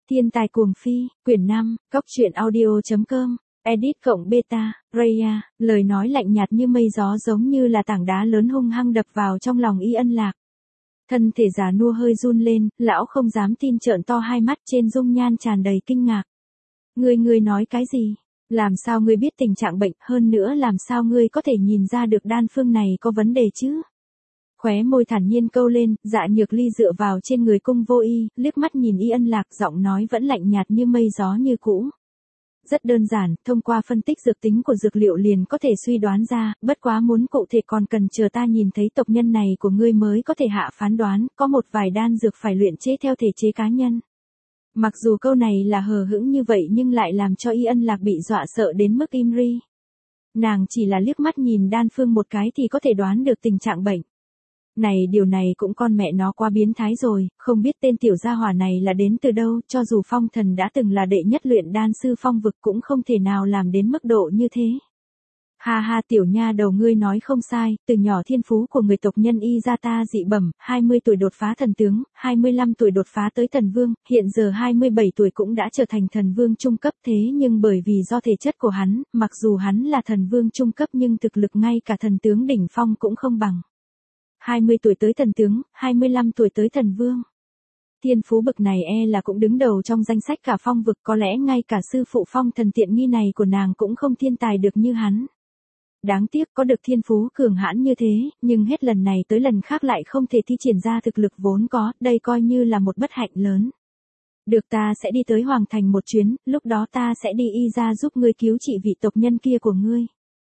Thiên tài cuồng phi, quyển 5, cóc truyện audio.com, edit cộng beta, Raya, lời nói lạnh nhạt như mây gió giống như là tảng đá lớn hung hăng đập vào trong lòng Y Ân Lạc. Thân thể già nua hơi run lên, lão không dám tin trợn to hai mắt trên dung nhan tràn đầy kinh ngạc. Ngươi nói cái gì? Làm sao ngươi biết tình trạng bệnh, hơn nữa làm sao ngươi có thể nhìn ra được đan phương này có vấn đề chứ? Khóe môi thản nhiên câu lên, Dạ Nhược Ly dựa vào trên người Cung Vô Y, liếc mắt nhìn Y Ân Lạc, giọng nói vẫn lạnh nhạt như mây gió như cũ. Rất đơn giản, thông qua phân tích dược tính của dược liệu liền có thể suy đoán ra, bất quá muốn cụ thể còn cần chờ ta nhìn thấy tộc nhân này của ngươi mới có thể hạ phán đoán, có một vài đan dược phải luyện chế theo thể chế cá nhân. Mặc dù câu này là hờ hững như vậy nhưng lại làm cho Y Ân Lạc bị dọa sợ đến mức im ri. Nàng chỉ là liếc mắt nhìn đan phương một cái thì có thể đoán được tình trạng bệnh. Điều này cũng con mẹ nó quá biến thái rồi, không biết tên tiểu gia hỏa này là đến từ đâu, cho dù Phong Thần đã từng là đệ nhất luyện đan sư phong vực cũng không thể nào làm đến mức độ như thế. Ha ha, tiểu nha đầu, ngươi nói không sai, từ nhỏ thiên phú của người tộc nhân Y gia ta dị bẩm, 20 tuổi đột phá thần tướng, 25 tuổi đột phá tới thần vương, hiện giờ 27 tuổi cũng đã trở thành thần vương trung cấp, thế nhưng bởi vì do thể chất của hắn, mặc dù hắn là thần vương trung cấp nhưng thực lực ngay cả thần tướng đỉnh phong cũng không bằng. 20 tuổi tới thần tướng, 25 tuổi tới thần vương. Thiên phú bậc này là cũng đứng đầu trong danh sách cả phong vực, có lẽ ngay cả sư phụ Phong Thần tiện nghi này của nàng cũng không thiên tài được như hắn. Đáng tiếc có được thiên phú cường hãn như thế, nhưng hết lần này tới lần khác lại không thể thi triển ra thực lực vốn có, đây coi như là một bất hạnh lớn. Được, ta sẽ đi tới Hoàng Thành một chuyến, lúc đó ta sẽ đi Y gia giúp ngươi cứu trị vị tộc nhân kia của ngươi.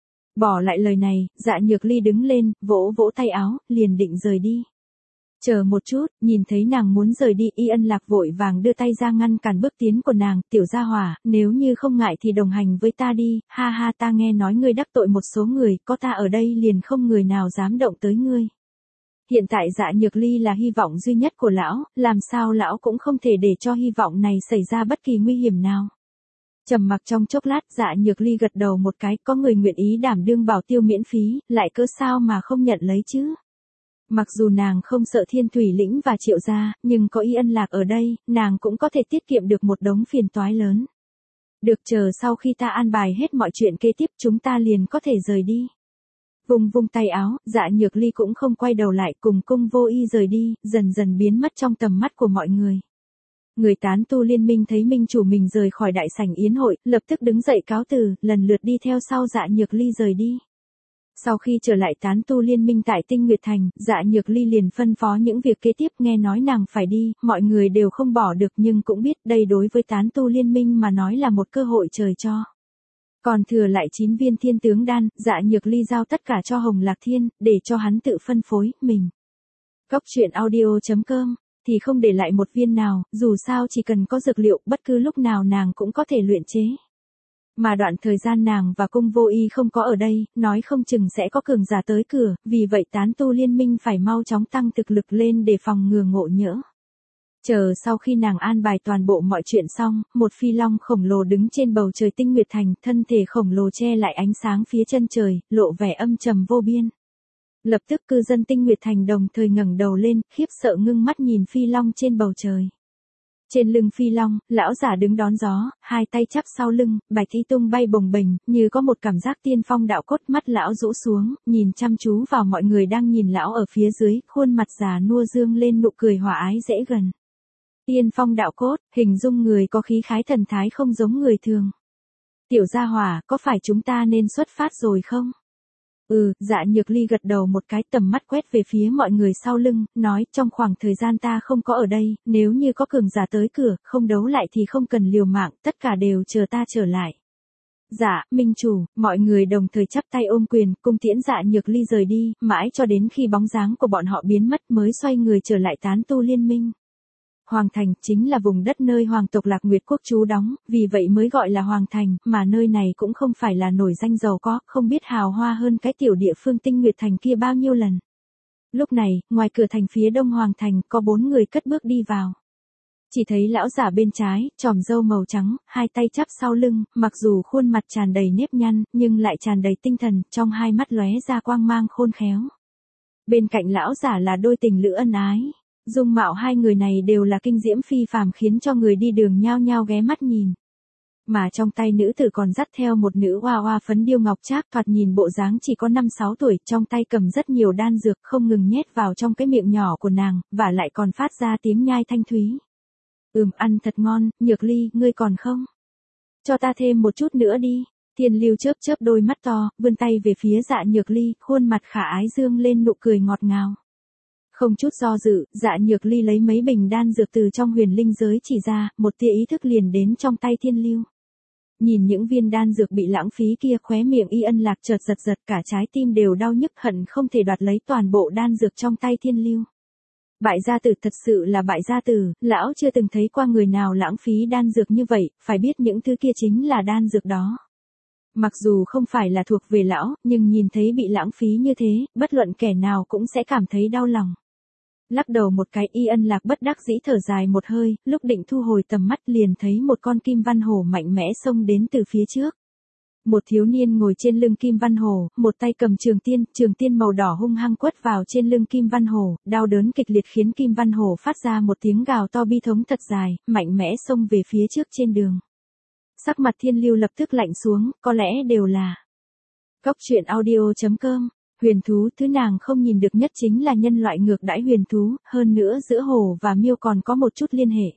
Bỏ lại lời này, Dạ Nhược Ly đứng lên, vỗ vỗ tay áo, liền định rời đi. Chờ một chút, nhìn thấy nàng muốn rời đi, Y Ân Lạc vội vàng đưa tay ra ngăn cản bước tiến của nàng, tiểu gia hỏa, nếu như không ngại thì đồng hành với ta đi, ha ha, ta nghe nói ngươi đắc tội một số người, có ta ở đây liền không người nào dám động tới ngươi. Hiện tại Dạ Nhược Ly là hy vọng duy nhất của lão, làm sao lão cũng không thể để cho hy vọng này xảy ra bất kỳ nguy hiểm nào. Trầm mặc trong chốc lát, Dạ Nhược Ly gật đầu một cái, có người nguyện ý đảm đương bảo tiêu miễn phí, lại cớ sao mà không nhận lấy chứ. Mặc dù nàng không sợ Thiên Thủy Lĩnh và Triệu gia, nhưng có Y Ân Lạc ở đây, nàng cũng có thể tiết kiệm được một đống phiền toái lớn. Được, chờ sau khi ta an bài hết mọi chuyện kế tiếp chúng ta liền có thể rời đi. Vung tay áo, Dạ Nhược Ly cũng không quay đầu lại, cùng Cung Vô Y rời đi, dần dần biến mất trong tầm mắt của mọi người. Người tán tu liên minh thấy minh chủ mình rời khỏi đại sảnh yến hội, lập tức đứng dậy cáo từ, lần lượt đi theo sau Dạ Nhược Ly rời đi. Sau khi trở lại tán tu liên minh tại Tinh Nguyệt Thành, Dạ Nhược Ly liền phân phó những việc kế tiếp, nghe nói nàng phải đi, mọi người đều không bỏ được nhưng cũng biết đây đối với tán tu liên minh mà nói là một cơ hội trời cho. Còn thừa lại 9 viên thiên tướng đan, Dạ Nhược Ly giao tất cả cho Hồng Lạc Thiên, để cho hắn tự phân phối, mình. cóc truyện audio.com thì không để lại một viên nào, dù sao chỉ cần có dược liệu, bất cứ lúc nào nàng cũng có thể luyện chế. Mà đoạn thời gian nàng và Cung Vô Y không có ở đây, nói không chừng sẽ có cường giả tới cửa, vì vậy tán tu liên minh phải mau chóng tăng thực lực lên để phòng ngừa ngộ nhỡ. Chờ sau khi nàng an bài toàn bộ mọi chuyện xong, một phi long khổng lồ đứng trên bầu trời Tinh Nguyệt Thành, thân thể khổng lồ che lại ánh sáng phía chân trời, lộ vẻ âm trầm vô biên. Lập tức cư dân Tinh Nguyệt Thành đồng thời ngẩng đầu lên, khiếp sợ ngưng mắt nhìn phi long trên bầu trời. Trên lưng phi long, lão giả đứng đón gió, hai tay chắp sau lưng, bạch y tung bay bồng bềnh, như có một cảm giác tiên phong đạo cốt, mắt lão rũ xuống, nhìn chăm chú vào mọi người đang nhìn lão ở phía dưới, khuôn mặt già nua dương lên nụ cười hòa ái dễ gần. Tiên phong đạo cốt, hình dung người có khí khái thần thái không giống người thường. Tiểu gia hỏa, có phải chúng ta nên xuất phát rồi không? Dạ Nhược Ly gật đầu một cái, tầm mắt quét về phía mọi người sau lưng, nói, trong khoảng thời gian ta không có ở đây, nếu như có cường giả tới cửa, không đấu lại thì không cần liều mạng, tất cả đều chờ ta trở lại. Dạ, minh chủ, mọi người đồng thời chắp tay ôm quyền, cung tiễn Dạ Nhược Ly rời đi, mãi cho đến khi bóng dáng của bọn họ biến mất mới xoay người trở lại tán tu liên minh. Hoàng Thành chính là vùng đất nơi hoàng tộc Lạc Nguyệt Quốc trú đóng, vì vậy mới gọi là Hoàng Thành, mà nơi này cũng không phải là nổi danh giàu có, không biết hào hoa hơn cái tiểu địa phương Tinh Nguyệt Thành kia bao nhiêu lần. Lúc này, ngoài cửa thành phía đông Hoàng Thành, có 4 người cất bước đi vào. Chỉ thấy lão giả bên trái, tròm râu màu trắng, hai tay chắp sau lưng, mặc dù khuôn mặt tràn đầy nếp nhăn, nhưng lại tràn đầy tinh thần, trong hai mắt lóe ra quang mang khôn khéo. Bên cạnh lão giả là đôi tình lữ ân ái. Dung mạo hai người này đều là kinh diễm phi phàm khiến cho người đi đường nhao nhao ghé mắt nhìn. Mà trong tay nữ tử còn dắt theo một nữ hoa hoa phấn điêu ngọc trác thoạt nhìn bộ dáng chỉ có 5-6 tuổi, trong tay cầm rất nhiều đan dược không ngừng nhét vào trong cái miệng nhỏ của nàng, và lại còn phát ra tiếng nhai thanh thúy. Ăn thật ngon, Nhược Ly, ngươi còn không? Cho ta thêm một chút nữa đi. Thiên Lưu chớp chớp đôi mắt to, vươn tay về phía Dạ Nhược Ly, khuôn mặt khả ái dương lên nụ cười ngọt ngào. Không chút do dự, Dạ Nhược Ly lấy mấy bình đan dược từ trong huyền linh giới chỉ ra, một tia ý thức liền đến trong tay Thiên Lưu. Nhìn những viên đan dược bị lãng phí kia, khóe miệng Y Ân Lạc chợt giật giật, cả trái tim đều đau nhức, hận không thể đoạt lấy toàn bộ đan dược trong tay Thiên Lưu. Bại gia tử, thật sự là bại gia tử, lão chưa từng thấy qua người nào lãng phí đan dược như vậy, phải biết những thứ kia chính là đan dược đó. Mặc dù không phải là thuộc về lão, nhưng nhìn thấy bị lãng phí như thế, bất luận kẻ nào cũng sẽ cảm thấy đau lòng. Lắc đầu một cái, Y Ân Lạc bất đắc dĩ thở dài một hơi, lúc định thu hồi tầm mắt liền thấy một con kim văn hổ mạnh mẽ xông đến từ phía trước. Một thiếu niên ngồi trên lưng kim văn hổ, một tay cầm trường tiên màu đỏ hung hăng quất vào trên lưng kim văn hổ, đau đớn kịch liệt khiến kim văn hổ phát ra một tiếng gào to bi thống thật dài, mạnh mẽ xông về phía trước trên đường. Sắc mặt Thiên Lưu lập tức lạnh xuống, có lẽ đều là Cóc Truyện Audio.com. Huyền thú, thứ nàng không nhìn được nhất chính là nhân loại ngược đãi huyền thú, hơn nữa giữa hổ và miêu còn có một chút liên hệ.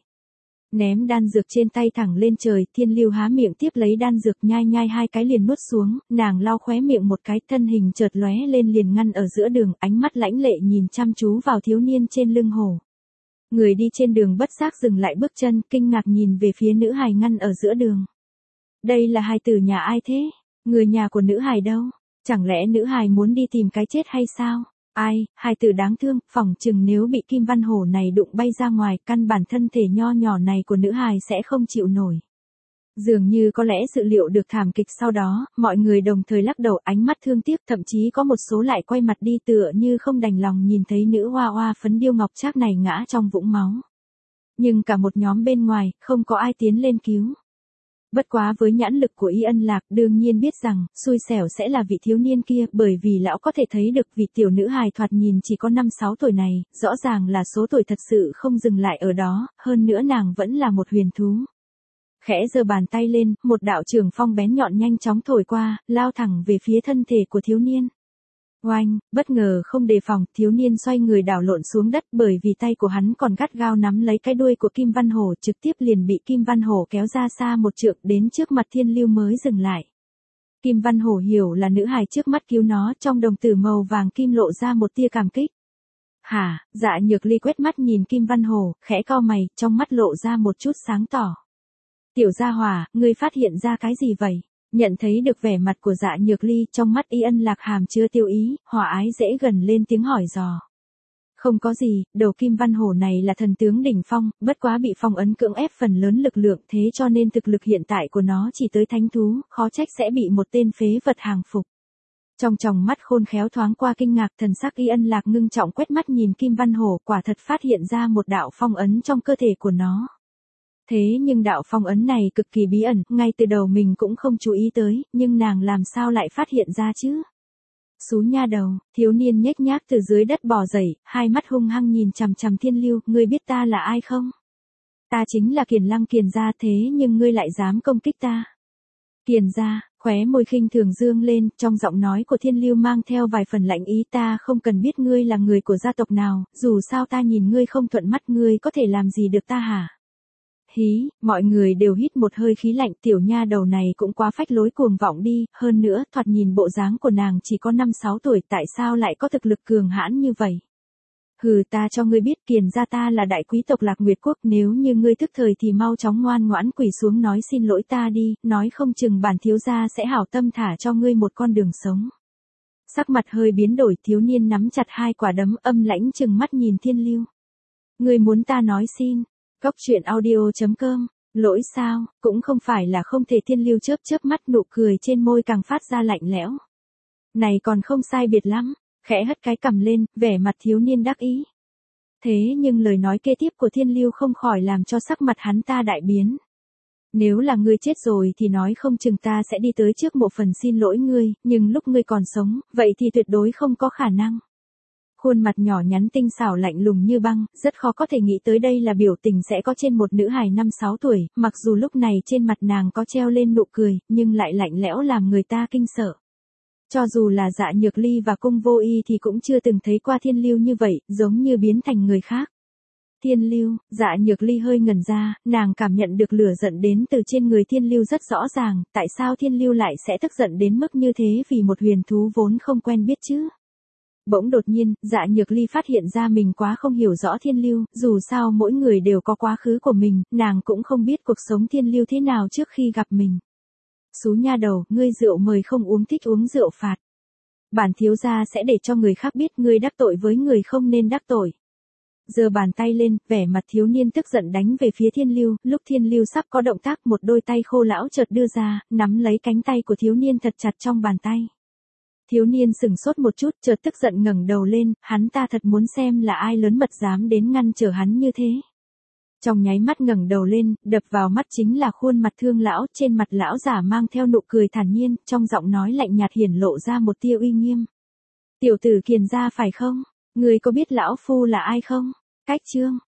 Ném đan dược trên tay thẳng lên trời, Thiên Lưu há miệng tiếp lấy đan dược, nhai nhai hai cái liền nuốt xuống, nàng lau khóe miệng một cái, thân hình chợt lóe lên liền ngăn ở giữa đường, ánh mắt lãnh lệ nhìn chăm chú vào thiếu niên trên lưng hổ. Người đi trên đường bất giác dừng lại bước chân, kinh ngạc nhìn về phía nữ hài ngăn ở giữa đường. Đây là hài tử nhà ai thế? Người nhà của nữ hài đâu? Chẳng lẽ nữ hài muốn đi tìm cái chết hay sao? Ai, hài tử đáng thương, phỏng chừng nếu bị kim văn hổ này đụng bay ra ngoài, căn bản thân thể nho nhỏ này của nữ hài sẽ không chịu nổi. Dường như có lẽ dự liệu được thảm kịch sau đó, mọi người đồng thời lắc đầu, ánh mắt thương tiếc, thậm chí có một số lại quay mặt đi tựa như không đành lòng nhìn thấy nữ hoa hoa phấn điêu ngọc trác này ngã trong vũng máu. Nhưng cả một nhóm bên ngoài, không có ai tiến lên cứu. Bất quá với nhãn lực của Y Ân Lạc, đương nhiên biết rằng, xui xẻo sẽ là vị thiếu niên kia, bởi vì lão có thể thấy được vị tiểu nữ hài thoạt nhìn chỉ có 5-6 tuổi này, rõ ràng là số tuổi thật sự không dừng lại ở đó, hơn nữa nàng vẫn là một huyền thú. Khẽ giơ bàn tay lên, một đạo trường phong bén nhọn nhanh chóng thổi qua, lao thẳng về phía thân thể của thiếu niên. Oanh, bất ngờ không đề phòng, thiếu niên xoay người đảo lộn xuống đất, bởi vì tay của hắn còn gắt gao nắm lấy cái đuôi của Kim Văn Hổ, trực tiếp liền bị Kim Văn Hổ kéo ra xa một trượng, đến trước mặt Thiên Lưu mới dừng lại. Kim Văn Hổ hiểu là nữ hài trước mắt cứu nó, trong đồng tử màu vàng kim lộ ra một tia cảm kích. Hả? Dạ Nhược Ly quét mắt nhìn Kim Văn Hổ, khẽ cau mày, trong mắt lộ ra một chút sáng tỏ. Tiểu gia hỏa, ngươi phát hiện ra cái gì vậy? Nhận thấy được vẻ mặt của Dạ Nhược Ly, trong mắt Y Ân Lạc hàm chứa tiêu ý, hòa ái dễ gần lên tiếng hỏi dò. Không có gì, đầu Kim Văn Hổ này là thần tướng đỉnh phong, bất quá bị phong ấn cưỡng ép phần lớn lực lượng, thế cho nên thực lực hiện tại của nó chỉ tới thánh thú, khó trách sẽ bị một tên phế vật hàng phục. Trong tròng mắt khôn khéo thoáng qua kinh ngạc, thần sắc Y Ân Lạc ngưng trọng quét mắt nhìn Kim Văn Hổ, quả thật phát hiện ra một đạo phong ấn trong cơ thể của nó. Thế nhưng đạo phong ấn này cực kỳ bí ẩn, ngay từ đầu mình cũng không chú ý tới, nhưng nàng làm sao lại phát hiện ra chứ? Xú nha đầu, thiếu niên nhếch nhác từ dưới đất bò dậy, hai mắt hung hăng nhìn chằm chằm Thiên Lưu, ngươi biết ta là ai không? Ta chính là Kiền Lăng Kiền gia, thế nhưng ngươi lại dám công kích ta. Kiền gia, khóe môi khinh thường dương lên, trong giọng nói của Thiên Lưu mang theo vài phần lạnh ý, ta không cần biết ngươi là người của gia tộc nào, dù sao ta nhìn ngươi không thuận mắt, ngươi có thể làm gì được ta hả? Hí, mọi người đều hít một hơi khí lạnh, tiểu nha đầu này cũng quá phách lối cuồng vọng đi, hơn nữa, thoạt nhìn bộ dáng của nàng chỉ có 5-6 tuổi, tại sao lại có thực lực cường hãn như vậy? Hừ, ta cho ngươi biết, Kiền gia ta là đại quý tộc Lạc Nguyệt Quốc, nếu như ngươi thức thời thì mau chóng ngoan ngoãn quỳ xuống nói xin lỗi ta đi, nói không chừng bản thiếu gia sẽ hảo tâm thả cho ngươi một con đường sống. Sắc mặt hơi biến đổi, thiếu niên nắm chặt hai quả đấm, âm lãnh trừng mắt nhìn Thiên Lưu. Ngươi muốn ta nói xin? Cóc Truyện Audio.com. Lỗi sao, cũng không phải là không thể. Thiên Lưu chớp chớp mắt, nụ cười trên môi càng phát ra lạnh lẽo. Này còn không sai biệt lắm, khẽ hất cái cằm lên, vẻ mặt thiếu niên đắc ý. Thế nhưng lời nói kế tiếp của Thiên Lưu không khỏi làm cho sắc mặt hắn ta đại biến. Nếu là ngươi chết rồi thì nói không chừng ta sẽ đi tới trước một phần xin lỗi ngươi, nhưng lúc ngươi còn sống, vậy thì tuyệt đối không có khả năng. Khuôn mặt nhỏ nhắn tinh xảo lạnh lùng như băng, rất khó có thể nghĩ tới đây là biểu tình sẽ có trên một nữ hài 5-6 tuổi, mặc dù lúc này trên mặt nàng có treo lên nụ cười, nhưng lại lạnh lẽo làm người ta kinh sợ. Cho dù là Dạ Nhược Ly và Cung Vô Y thì cũng chưa từng thấy qua Thiên Lưu như vậy, giống như biến thành người khác. Thiên Lưu, Dạ Nhược Ly hơi ngẩn ra, nàng cảm nhận được lửa giận đến từ trên người Thiên Lưu rất rõ ràng, tại sao Thiên Lưu lại sẽ tức giận đến mức như thế vì một huyền thú vốn không quen biết chứ? Bỗng đột nhiên, Dạ Nhược Ly phát hiện ra mình quá không hiểu rõ Thiên Lưu, dù sao mỗi người đều có quá khứ của mình, nàng cũng không biết cuộc sống Thiên Lưu thế nào trước khi gặp mình. Xú nha đầu, ngươi rượu mời không uống thích uống rượu phạt. Bản thiếu gia sẽ để cho người khác biết ngươi đắc tội với người không nên đắc tội. Giơ bàn tay lên, vẻ mặt thiếu niên tức giận đánh về phía Thiên Lưu, lúc Thiên Lưu sắp có động tác một đôi tay khô lão chợt đưa ra, nắm lấy cánh tay của thiếu niên thật chặt trong bàn tay. Thiếu niên sừng sốt một chút, chợt tức giận ngẩng đầu lên, hắn ta thật muốn xem là ai lớn mật dám đến ngăn trở hắn như thế. Trong nháy mắt ngẩng đầu lên, đập vào mắt chính là khuôn mặt thương lão, trên mặt lão giả mang theo nụ cười thản nhiên, trong giọng nói lạnh nhạt hiển lộ ra một tia uy nghiêm. Tiểu tử Kiền gia phải không? Ngươi có biết lão phu là ai không? Cách chương